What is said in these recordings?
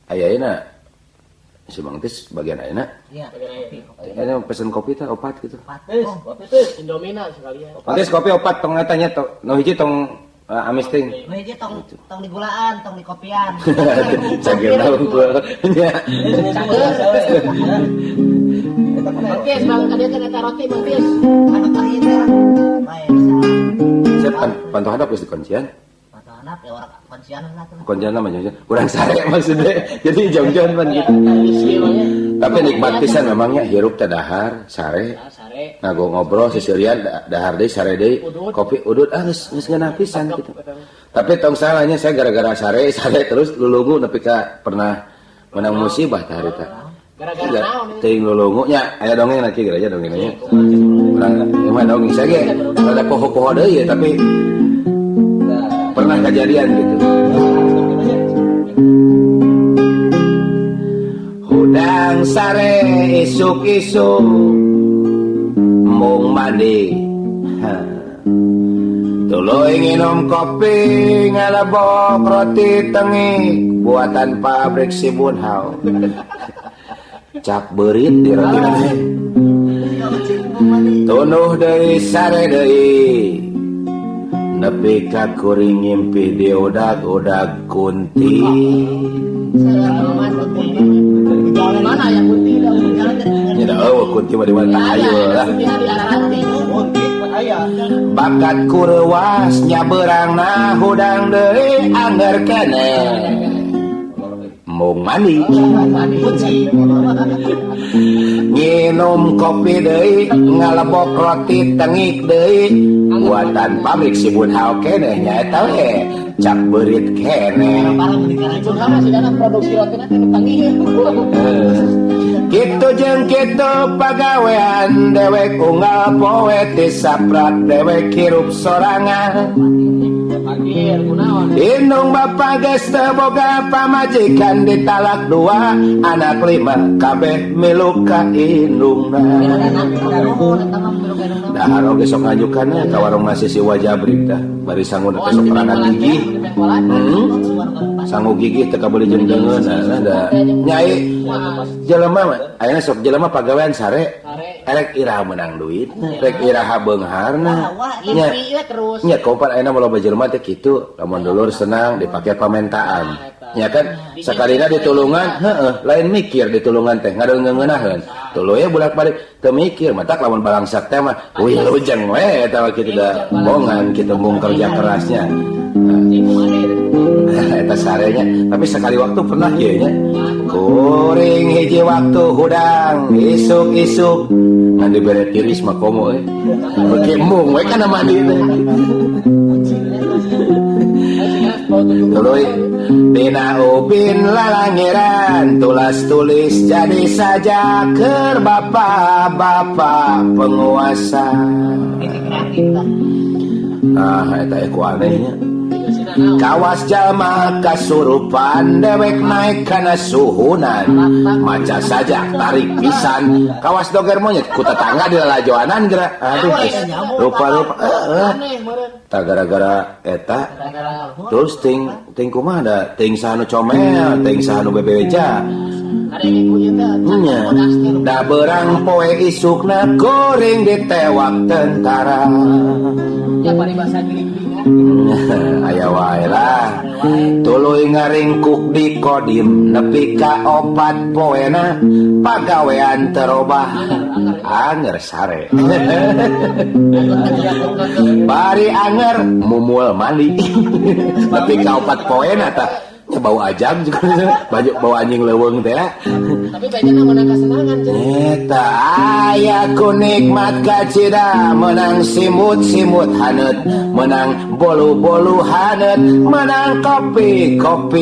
Ayeuna si Mang Tis bagian ayeuna. Iya, Ayeuna pesen kopi teh opat gitu. Kopi teh Indomina sekalian. Tis kopi opat tong tanya tong nu hiji tong amis ting. Nu hiji tong digulaan, tong dikopian. Cagir unggul. Nya. Mangkis, Bang, tadi kan eta roti mangkis. Anu tadi teh. Bae. Saya pantau hadap geus dikuncian. Pantau hadap ya orang kuncian lah tuh. Kuncian mah jeung urang sare maksudnya. Jadi jong-jong pan gitu. Tapi nikmat pisan memangnya hirup teh dahar, sare. Ngago ngobrol seserian dahar deui sare deui. Kopi udud geus ngeunah pisan gitu. Tapi tong salahnya saya gara-gara sare terus lulungu nepi ka pernah menang musibah teh harita. Gara-gara naon? Teuing lulungu nya aya dongeng lagi gereja dongengnya. Urang mah dongeng sage ada poho-poho deui tapi pernah kejadian gitu. Hudang sare isuk-isuk mung mandi. Tuluy nginom kopi ngalebok roti tengik buatan pabrik si Bunhau. Cap beurit di roti teh. Tunuh deui sare deui. Nepi ka kuring ngimpi diodag-odag kunti. Mana yang kunti dah? Nya da kunti mah di mana ayo lah. Bakat kureuwas nya beurangna hudang deui anger keneh. Mung mandi. Nginum kopi deui ngalebok roti tengik deui buatan pabrik si Bunhau keneh nya eta we cap beurit keneh. Produksi rotina teh tangih. Kitu jeung kitu pagawean dewek unggal poe ti saprak dewek hirup sorangan. Panggil kunaon? Indung bapa geus teu boga pamajikan ditalak 2 anak 5 kabeh milu ka indungna. Dahar oge sok ngajukanna ka warung nasi si Wajabrik tah bari sangun teh sok rana gigi. Sangu gigi teh kabeli jeung deungeun da nyai jelema mah ayeuna sok jelema pagawean sare erek iraha menang duit rek iraha beungharna nya kopat ayeuna mah loba jelema teh kitu lamun dulur senang dipake pamentaan nya kan sakalina ditulungan lain mikir ditulungan teh ngadeungeuneunaheun tuluy bolak-balik teu mikir matak lamun balangsak teh mah wilujeng we eta kitu da bongan kitu mung kerja kerasnya eta sarenya tapi sekali waktu pernah ieu nya kuring hiji waktu hudang isuk-isuk ngan dibere tiris mah komo beuki mung we kana mandi teh tuluy dina ubin lalangiran tulas-tulis jadi saja keur bapa-bapa penguasa. Nah eta ku anehnya kawas jalma kasurupan dewek naik kana suhunan maca saja tarik pisan kawas doger monyet ku tetangga di lalajoanan geura aduh rupa-rupa tak gara-gara eta terus ting kumaha da ting sanu comel ting sanu bebeja da beurang poe isukna goreng ditewak tentara Ya bari bahasa giling aya wae lah tuluy ngaringkuk di kodim nepi ka 4 poena pagawean terobah anger sare bari anger mumul mandi nepi ka 4 poena tah nya bau ajang juga bau anjing leuweung teh tapi bejana menang kasenangan eta aya ku nikmat kacida menang simut-simut haneut menang bolu-bolu haneut menang kopi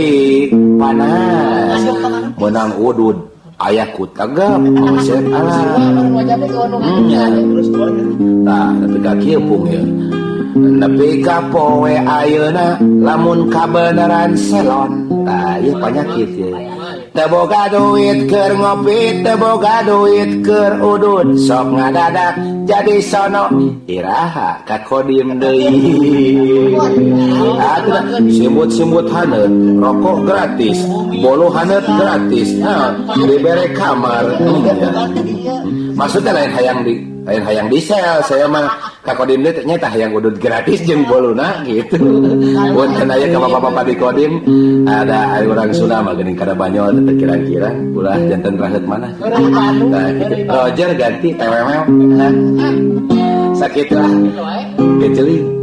panas menang udud aya ku tagap maksud Allah nah tapi ka kieu pung ya nepi ka poe ayeuna lamun kabeneran selon tah ieu panyakit ye teu boga duit keur ngopi teu boga duit keur udud sok ngadadak jadi sono iraha ka kodim deui atuh simbut-simbut haneut rokok gratis bolu haneut gratis dibere kamar maksudnya lain hayang di sel saya mah ka kodim teh nyata hayang udud gratis jeung boluna gitu punten aya ka bapak-bapak di kodim ada urang Sunda mah geuning kada banyol teh kira-kira ulah janten raheut mana nah gitu Roger ganti tewemel sakit lah geceling